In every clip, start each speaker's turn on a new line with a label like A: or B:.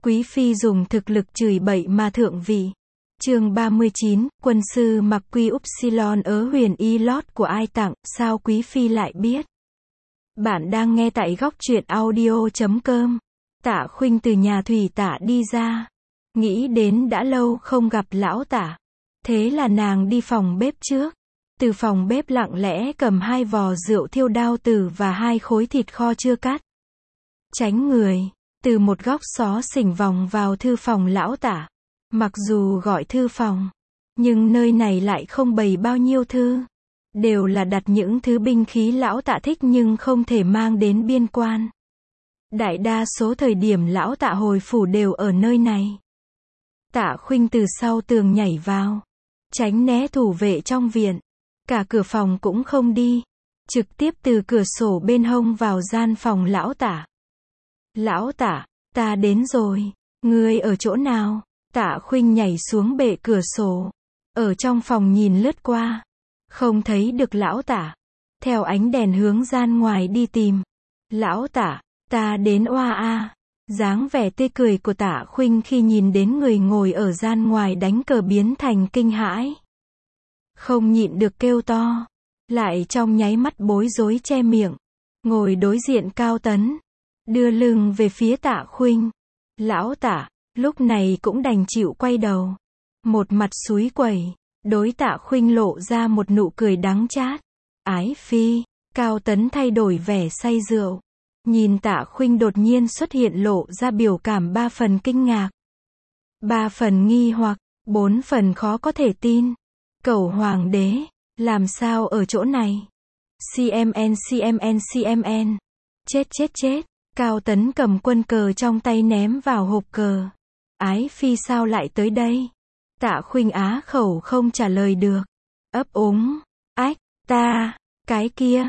A: Quý phi dùng thực lực chửi bậy mà thượng vị. Chương 39, quân sư mặc quy upsilon ớ huyền y lót của ai tặng, sao quý phi lại biết? Bạn đang nghe tại góc truyện audio.com. Tạ Khuynh từ nhà thủy tạ đi ra. Nghĩ đến đã lâu không gặp lão Tạ. Thế là nàng đi phòng bếp trước. Từ phòng bếp lặng lẽ cầm 2 vò rượu thiêu đao tử và 2 khối thịt kho chưa cắt. Tránh người, từ một góc xó xỉnh vòng vào thư phòng lão Tạ. Mặc dù gọi thư phòng, nhưng nơi này lại không bày bao nhiêu thư. Đều là đặt những thứ binh khí lão Tạ thích nhưng không thể mang đến biên quan. Đại đa số thời điểm lão Tạ hồi phủ đều ở nơi này. Tạ Khuynh từ sau tường nhảy vào, tránh né thủ vệ trong viện. Cả cửa phòng cũng không đi, trực tiếp từ cửa sổ bên hông vào gian phòng lão Tạ. Lão Tạ, ta đến rồi, ngươi ở chỗ nào? Tạ Khuynh nhảy xuống bệ cửa sổ, ở trong phòng nhìn lướt qua, không thấy được lão Tạ. Theo ánh đèn hướng gian ngoài đi tìm. Lão Tạ, ta đến oa a. Dáng vẻ tươi cười của Tạ Khuynh khi nhìn đến người ngồi ở gian ngoài đánh cờ biến thành kinh hãi. Không nhịn được kêu to, lại trong nháy mắt bối rối che miệng. Ngồi đối diện Cao Tấn, đưa lưng về phía Tạ Khuynh. Lão Tạ, lúc này cũng đành chịu quay đầu. Một mặt xúi quẩy, đối Tạ Khuynh lộ ra một nụ cười đắng chát. Ái phi, Cao Tấn thay đổi vẻ say rượu. Nhìn Tạ Khuynh đột nhiên xuất hiện lộ ra biểu cảm 3 phần kinh ngạc, 3 phần nghi hoặc, 4 phần khó có thể tin. Cẩu hoàng đế, làm sao ở chỗ này? CMN. Chết. Cao Tấn cầm quân cờ trong tay ném vào hộp cờ. Ái phi sao lại tới đây? Tạ Khuynh á khẩu không trả lời được. Ấp úng, ách, ta, cái kia,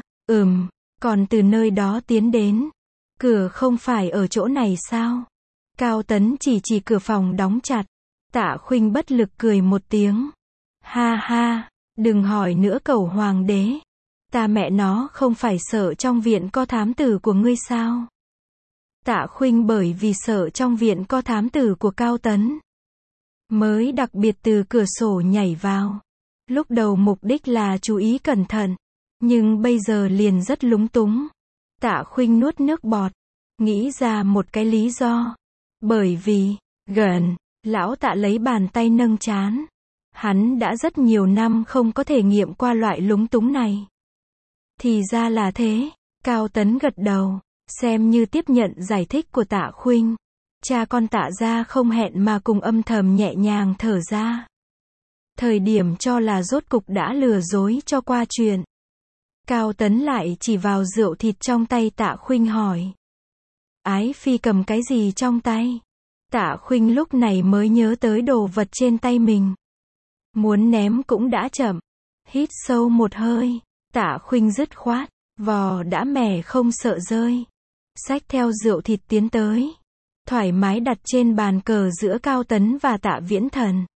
A: còn từ nơi đó tiến đến. Cửa không phải ở chỗ này sao? Cao Tấn chỉ cửa phòng đóng chặt. Tạ Khuynh bất lực cười một tiếng. Ha ha, đừng hỏi nữa cẩu hoàng đế. Ta mẹ nó không phải sợ trong viện có thám tử của ngươi sao? Tạ Khuynh bởi vì sợ trong viện có thám tử của Cao Tấn, mới đặc biệt từ cửa sổ nhảy vào. Lúc đầu mục đích là chú ý cẩn thận, nhưng bây giờ liền rất lúng túng. Tạ Khuynh nuốt nước bọt, nghĩ ra một cái lý do. Bởi vì, lão Tạ lấy bàn tay nâng trán. Hắn đã rất nhiều năm không có thể nghiệm qua loại lúng túng này. Thì ra là thế, Cao Tấn gật đầu, xem như tiếp nhận giải thích của Tạ Khuynh. Cha con Tạ gia không hẹn mà cùng âm thầm nhẹ nhàng thở ra. Thời điểm cho là rốt cục đã lừa dối cho qua chuyện. Cao Tấn lại chỉ vào rượu thịt trong tay Tạ Khuynh hỏi. Ái phi cầm cái gì trong tay? Tạ Khuynh lúc này mới nhớ tới đồ vật trên tay mình. Muốn ném cũng đã chậm. Hít sâu một hơi, Tạ Khuynh dứt khoát, vò đã mẻ không sợ rơi. Xách theo rượu thịt tiến tới, thoải mái đặt trên bàn cờ giữa Cao Tấn và Tạ Viễn Thần.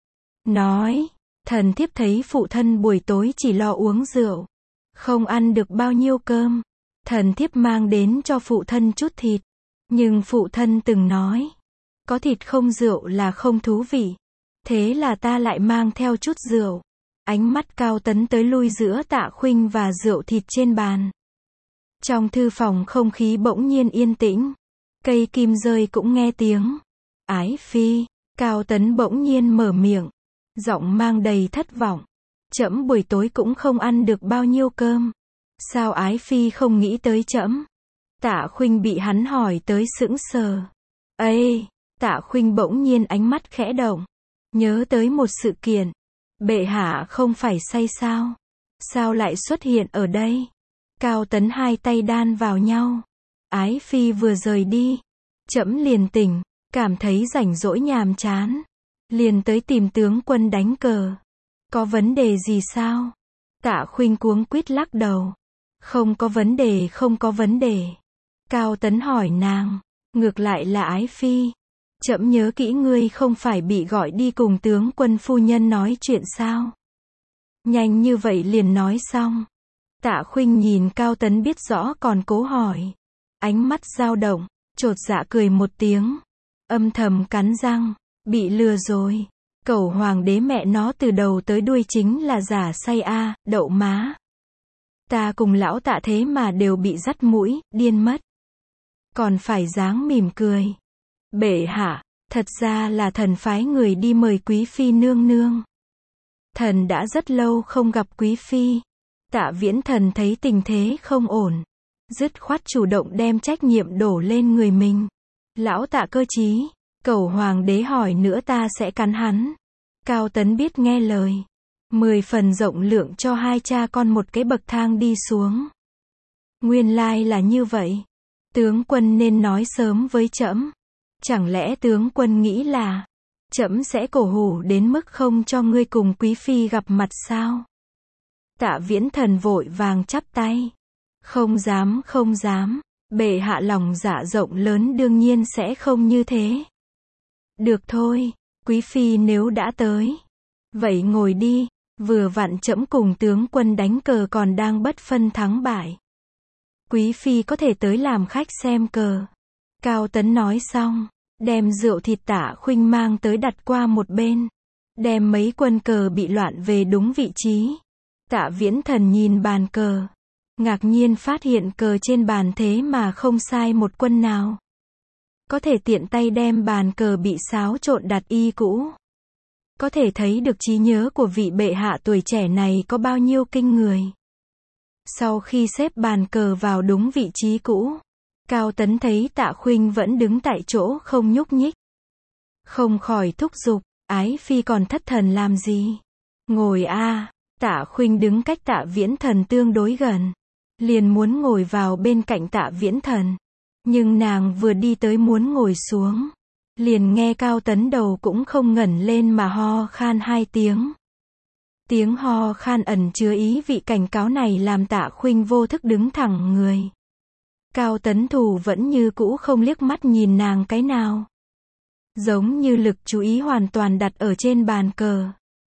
A: Nói, thần thiếp thấy phụ thân buổi tối chỉ lo uống rượu, không ăn được bao nhiêu cơm. Thần thiếp mang đến cho phụ thân chút thịt. Nhưng phụ thân từng nói, có thịt không rượu là không thú vị. Thế là ta lại mang theo chút rượu. Ánh mắt Cao Tấn tới lui giữa Tạ Khuynh và rượu thịt trên bàn. Trong thư phòng không khí bỗng nhiên yên tĩnh. Cây kim rơi cũng nghe tiếng. Ái phi, Cao Tấn bỗng nhiên mở miệng, giọng mang đầy thất vọng. Trẫm buổi tối cũng không ăn được bao nhiêu cơm. Sao ái phi không nghĩ tới trẫm? Tạ Khuynh bị hắn hỏi tới sững sờ. Ê, Tạ Khuynh bỗng nhiên ánh mắt khẽ động. Nhớ tới một sự kiện. Bệ hạ không phải say sao? Sao lại xuất hiện ở đây? Cao Tấn 2 tay đan vào nhau. Ái phi vừa rời đi, trẫm liền tỉnh, cảm thấy rảnh rỗi nhàm chán. Liền tới tìm tướng quân đánh cờ. Có vấn đề gì sao? Tạ Khuynh cuống quýt lắc đầu. Không có vấn đề. Cao Tấn hỏi nàng. Ngược lại là ái phi. Trẫm nhớ kỹ ngươi không phải bị gọi đi cùng tướng quân phu nhân nói chuyện sao? Nhanh như vậy liền nói xong. Tạ Khuynh nhìn Cao Tấn biết rõ còn cố hỏi. Ánh mắt dao động, chột dạ cười một tiếng. Âm thầm cắn răng, bị lừa rồi. Cẩu hoàng đế mẹ nó từ đầu tới đuôi chính là giả say a, đậu má. Ta cùng lão Tạ thế mà đều bị dắt mũi, điên mất. Còn phải dáng mỉm cười. Bệ hạ, thật ra là thần phái người đi mời quý phi nương nương. Thần đã rất lâu không gặp quý phi. Tạ Viễn Thần thấy tình thế không ổn, dứt khoát chủ động đem trách nhiệm đổ lên người mình. Lão Tạ cơ chí, cẩu hoàng đế hỏi nữa ta sẽ cắn hắn. Cao Tấn biết nghe lời, 10 phần rộng lượng cho hai cha con một cái bậc thang đi xuống. Nguyên lai là như vậy. Tướng quân nên nói sớm với trẫm. Chẳng lẽ tướng quân nghĩ là trẫm sẽ cổ hủ đến mức không cho ngươi cùng quý phi gặp mặt sao? Tạ Viễn Thần vội vàng chắp tay. Không dám, không dám. Bệ hạ lòng dạ rộng lớn đương nhiên sẽ không như thế. Được thôi, quý phi nếu đã tới, vậy ngồi đi, vừa vặn trẫm cùng tướng quân đánh cờ còn đang bất phân thắng bại. Quý phi có thể tới làm khách xem cờ. Cao Tấn nói xong, đem rượu thịt Tạ Khuynh mang tới đặt qua một bên, đem mấy quân cờ bị loạn về đúng vị trí. Tạ Viễn Thần nhìn bàn cờ, ngạc nhiên phát hiện cờ trên bàn thế mà không sai một quân nào. Có thể tiện tay đem bàn cờ bị xáo trộn đặt y cũ. Có thể thấy được trí nhớ của vị bệ hạ tuổi trẻ này có bao nhiêu kinh người. Sau khi xếp bàn cờ vào đúng vị trí cũ, Cao Tấn thấy Tạ Khuynh vẫn đứng tại chỗ không nhúc nhích. Không khỏi thúc giục, ái phi còn thất thần làm gì? Ngồi a. Tạ Khuynh đứng cách Tạ Viễn Thần tương đối gần, liền muốn ngồi vào bên cạnh Tạ Viễn Thần. Nhưng nàng vừa đi tới muốn ngồi xuống, liền nghe Cao Tấn đầu cũng không ngẩng lên mà ho khan 2 tiếng. Tiếng ho khan ẩn chứa ý vị cảnh cáo này làm Tạ Khuynh vô thức đứng thẳng người. Cao Tấn Thủ vẫn như cũ không liếc mắt nhìn nàng cái nào. Giống như lực chú ý hoàn toàn đặt ở trên bàn cờ.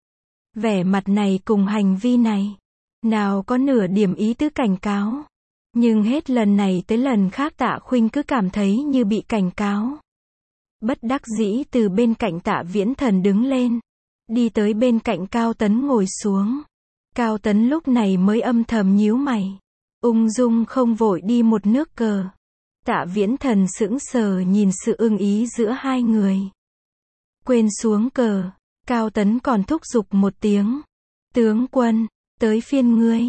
A: Vẻ mặt này cùng hành vi này, nào có nửa điểm ý tứ cảnh cáo. Nhưng hết lần này tới lần khác Tạ Khuynh cứ cảm thấy như bị cảnh cáo. Bất đắc dĩ từ bên cạnh Tạ Viễn Thần đứng lên, đi tới bên cạnh Cao Tấn ngồi xuống. Cao Tấn lúc này mới âm thầm nhíu mày, ung dung không vội đi một nước cờ. Tạ Viễn Thần sững sờ nhìn sự ưng ý giữa hai người. Quên xuống cờ, Cao Tấn còn thúc giục một tiếng. Tướng quân, tới phiên ngươi.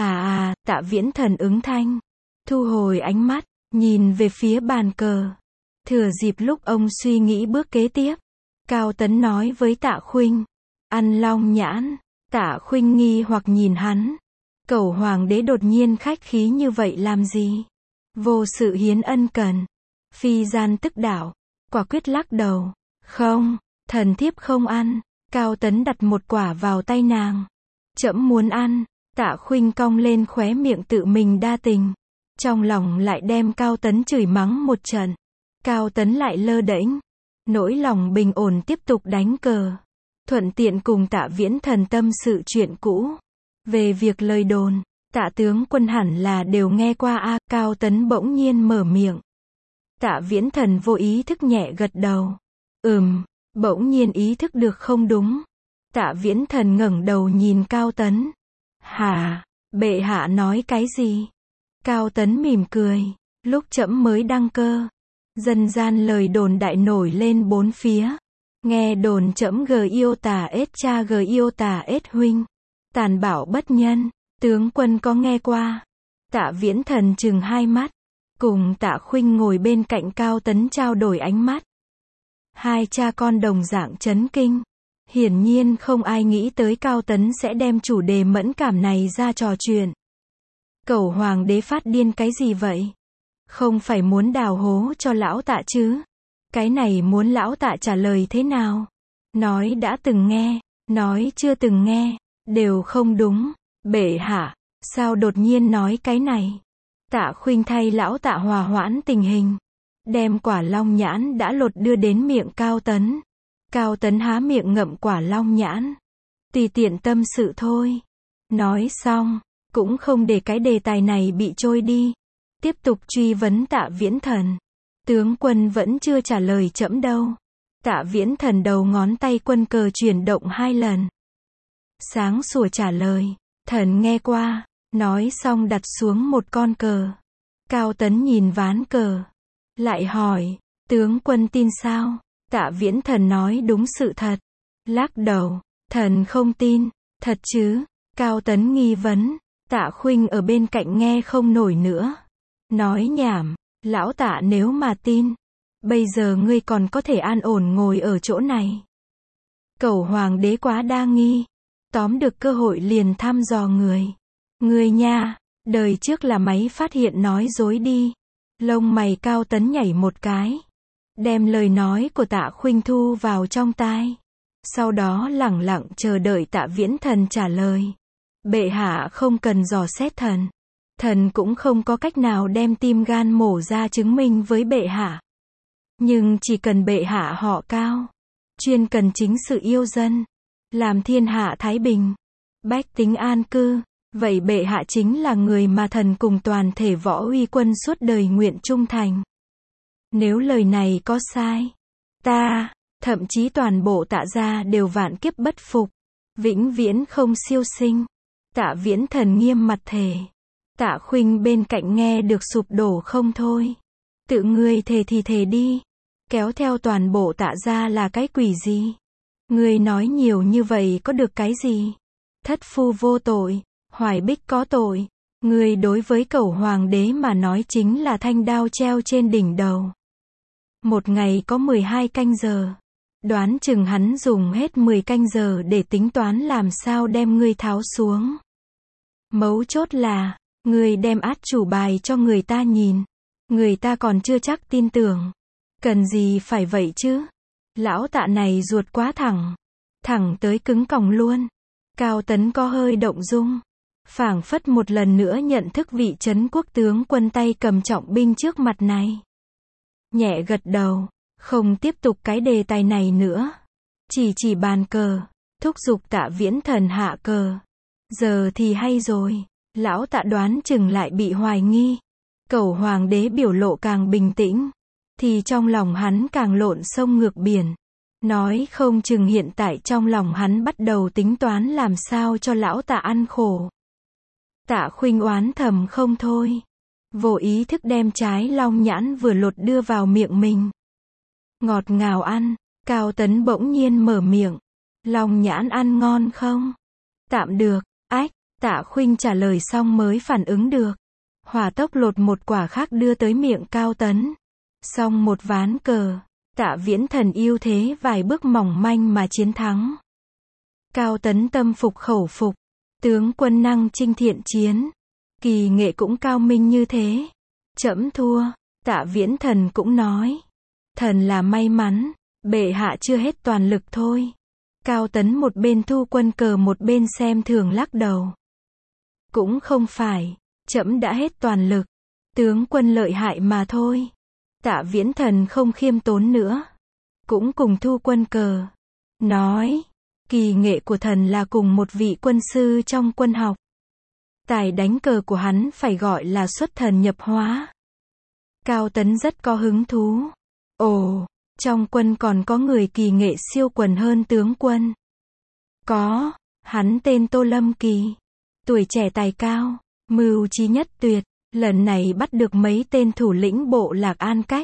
A: Tạ Viễn Thần ứng thanh, thu hồi ánh mắt, nhìn về phía bàn cờ. Thừa dịp lúc ông suy nghĩ bước kế tiếp, Cao Tấn nói với Tạ Khuynh, ăn long nhãn. Tạ Khuynh nghi hoặc nhìn hắn. Cẩu hoàng đế đột nhiên khách khí như vậy làm gì? Vô sự hiến ân cần. Phi gian tức đảo, quả quyết lắc đầu. Không, thần thiếp không ăn. Cao Tấn đặt một quả vào tay nàng. Trẫm muốn ăn. Tạ Khuynh cong lên khóe miệng tự mình đa tình. Trong lòng lại đem Cao Tấn chửi mắng một trận. Cao Tấn lại lơ đễnh. Nỗi lòng bình ổn tiếp tục đánh cờ. Thuận tiện cùng Tạ Viễn Thần tâm sự chuyện cũ. Về việc lời đồn, Tạ tướng quân hẳn là đều nghe qua a. Cao Tấn bỗng nhiên mở miệng. Tạ Viễn Thần vô ý thức nhẹ gật đầu. Bỗng nhiên ý thức được không đúng. Tạ Viễn Thần ngẩng đầu nhìn Cao Tấn. Hả, bệ hạ nói cái gì? Cao Tấn mỉm cười. Lúc trẫm mới đăng cơ, dân gian lời đồn đại nổi lên bốn phía. Nghe đồn trẫm g yêu tà ết cha g yêu tà ết huynh. Tàn bạo bất nhân, tướng quân có nghe qua? Tạ Viễn Thần trừng hai mắt, cùng Tạ Khuynh ngồi bên cạnh Cao Tấn trao đổi ánh mắt. Hai cha con đồng dạng chấn kinh. Hiển nhiên không ai nghĩ tới Cao Tấn sẽ đem chủ đề mẫn cảm này ra trò chuyện. Cẩu hoàng đế phát điên cái gì vậy? Không phải muốn đào hố cho lão Tạ chứ? Cái này muốn lão Tạ trả lời thế nào? Nói đã từng nghe, nói chưa từng nghe, đều không đúng. Bệ hạ, sao đột nhiên nói cái này? Tạ Khuynh thay lão Tạ hòa hoãn tình hình, đem quả long nhãn đã lột đưa đến miệng Cao Tấn. Cao Tấn há miệng ngậm quả long nhãn. Tùy tiện tâm sự thôi. Nói xong, cũng không để cái đề tài này bị trôi đi. Tiếp tục truy vấn Tạ Viễn Thần. Tướng quân vẫn chưa trả lời trẫm đâu. Tạ Viễn Thần đầu ngón tay quân cờ chuyển động 2 lần. Sáng sủa trả lời, thần nghe qua, nói xong đặt xuống một con cờ. Cao Tấn nhìn ván cờ, lại hỏi, tướng quân tin sao? Tạ Viễn Thần nói đúng sự thật. Lắc đầu, thần không tin, thật chứ? Cao Tấn nghi vấn, Tạ Khuynh ở bên cạnh nghe không nổi nữa. Nói nhảm, lão Tạ nếu mà tin, bây giờ ngươi còn có thể an ổn ngồi ở chỗ này. Cẩu hoàng đế quá đa nghi, tóm được cơ hội liền thăm dò người. Ngươi nha, đời trước là máy phát hiện nói dối đi. Lông mày Cao Tấn nhảy một cái, đem lời nói của Tạ Khuynh thu vào trong tai. Sau đó lẳng lặng chờ đợi Tạ Viễn Thần trả lời. Bệ hạ không cần dò xét thần. Thần cũng không có cách nào đem tim gan mổ ra chứng minh với bệ hạ. Nhưng chỉ cần bệ hạ họ Cao, chuyên cần chính sự yêu dân, làm thiên hạ thái bình, bách tính an cư, vậy bệ hạ chính là người mà thần cùng toàn thể võ uy quân suốt đời nguyện trung thành. Nếu lời này có sai, ta, thậm chí toàn bộ Tạ gia đều vạn kiếp bất phục, vĩnh viễn không siêu sinh. Tạ Viễn Thần nghiêm mặt thề. Tạ Khuynh bên cạnh nghe được sụp đổ không thôi. Tự ngươi thề thì thề đi. Kéo theo toàn bộ Tạ gia là cái quỷ gì? Ngươi nói nhiều như vậy có được cái gì? Thất phu vô tội, Hoài Bích có tội. Ngươi đối với cẩu hoàng đế mà nói chính là thanh đao treo trên đỉnh đầu. Một ngày có 12 canh giờ. Đoán chừng hắn dùng hết 10 canh giờ để tính toán làm sao đem ngươi tháo xuống. Mấu chốt là, ngươi đem át chủ bài cho người ta nhìn. Người ta còn chưa chắc tin tưởng. Cần gì phải vậy chứ? Lão Tạ này ruột quá thẳng. Thẳng tới cứng còng luôn. Cao Tấn có hơi động dung. Phảng phất một lần nữa nhận thức vị trấn quốc tướng quân tay cầm trọng binh trước mặt này. Nhẹ gật đầu. Không tiếp tục cái đề tài này nữa. Chỉ bàn cờ. Thúc giục Tạ Viễn Thần hạ cờ. Giờ thì hay rồi. Lão Tạ đoán chừng lại bị hoài nghi. Cẩu hoàng đế biểu lộ càng bình tĩnh. Thì trong lòng hắn càng lộn sông ngược biển. Nói không chừng hiện tại trong lòng hắn bắt đầu tính toán làm sao cho lão Tạ ăn khổ. Tạ Khuynh oán thầm không thôi. Vô ý thức đem trái long nhãn vừa lột đưa vào miệng mình. Ngọt ngào ăn. Cao Tấn bỗng nhiên mở miệng. Long nhãn ăn ngon không? Tạm được. Ách. Tạ Khuynh trả lời xong mới phản ứng được. Hỏa tốc lột một quả khác đưa tới miệng Cao Tấn. Xong một ván cờ. Tạ Viễn Thần ưu thế vài bước mỏng manh mà chiến thắng. Cao Tấn tâm phục khẩu phục. Tướng quân năng chinh thiện chiến. Kỳ nghệ cũng cao minh như thế. Trẫm thua. Tạ Viễn Thần cũng nói. Thần là may mắn. Bệ hạ chưa hết toàn lực thôi. Cao Tấn một bên thu quân cờ một bên xem thường lắc đầu. Cũng không phải. Trẫm đã hết toàn lực. Tướng quân lợi hại mà thôi. Tạ Viễn Thần không khiêm tốn nữa. Cũng cùng thu quân cờ. Nói. Kỳ nghệ của thần là cùng một vị quân sư trong quân học. Tài đánh cờ của hắn phải gọi là xuất thần nhập hóa. Cao Tấn rất có hứng thú. Ồ, trong quân còn có người kỳ nghệ siêu quần hơn tướng quân. Có, hắn tên Tô Lâm Kỳ. Tuổi trẻ tài cao, mưu trí nhất tuyệt, lần này bắt được mấy tên thủ lĩnh bộ Lạc An Cách.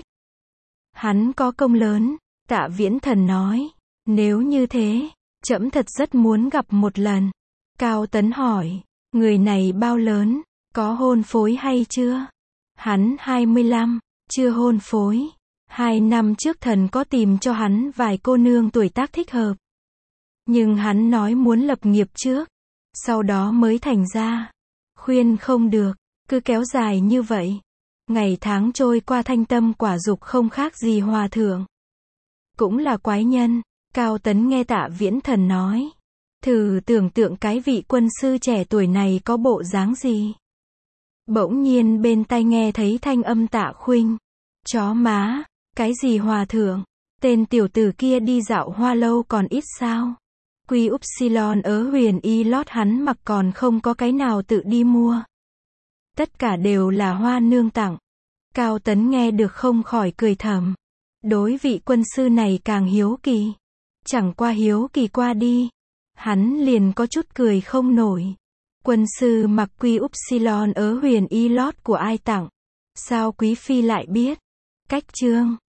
A: Hắn có công lớn, Tạ Viễn Thần nói. Nếu như thế, trẫm thật rất muốn gặp một lần. Cao Tấn hỏi, người này bao lớn, có hôn phối hay chưa? Hắn 25, chưa hôn phối. 2 năm trước thần có tìm cho hắn vài cô nương tuổi tác thích hợp. Nhưng hắn nói muốn lập nghiệp trước, sau đó mới thành ra. Khuyên không được, cứ kéo dài như vậy. Ngày tháng trôi qua thanh tâm quả dục không khác gì hòa thượng. Cũng là quái nhân, Cao Tấn nghe Tạ Viễn Thần nói. Thử tưởng tượng cái vị quân sư trẻ tuổi này có bộ dáng gì. Bỗng nhiên bên tai nghe thấy thanh âm Tạ Khuynh. Chó má, cái gì hòa thượng, tên tiểu tử kia đi dạo hoa lâu còn ít sao. Quy Upsilon ở Huyền Y lót hắn mặc còn không có cái nào tự đi mua. Tất cả đều là hoa nương tặng. Cao Tấn nghe được không khỏi cười thầm. Đối vị quân sư này càng hiếu kỳ. Chẳng qua hiếu kỳ qua đi. Hắn liền có chút cười không nổi. Quân sư mặc quy upsilon ở huyền y lót của ai tặng? Sao quý phi lại biết? Cách chương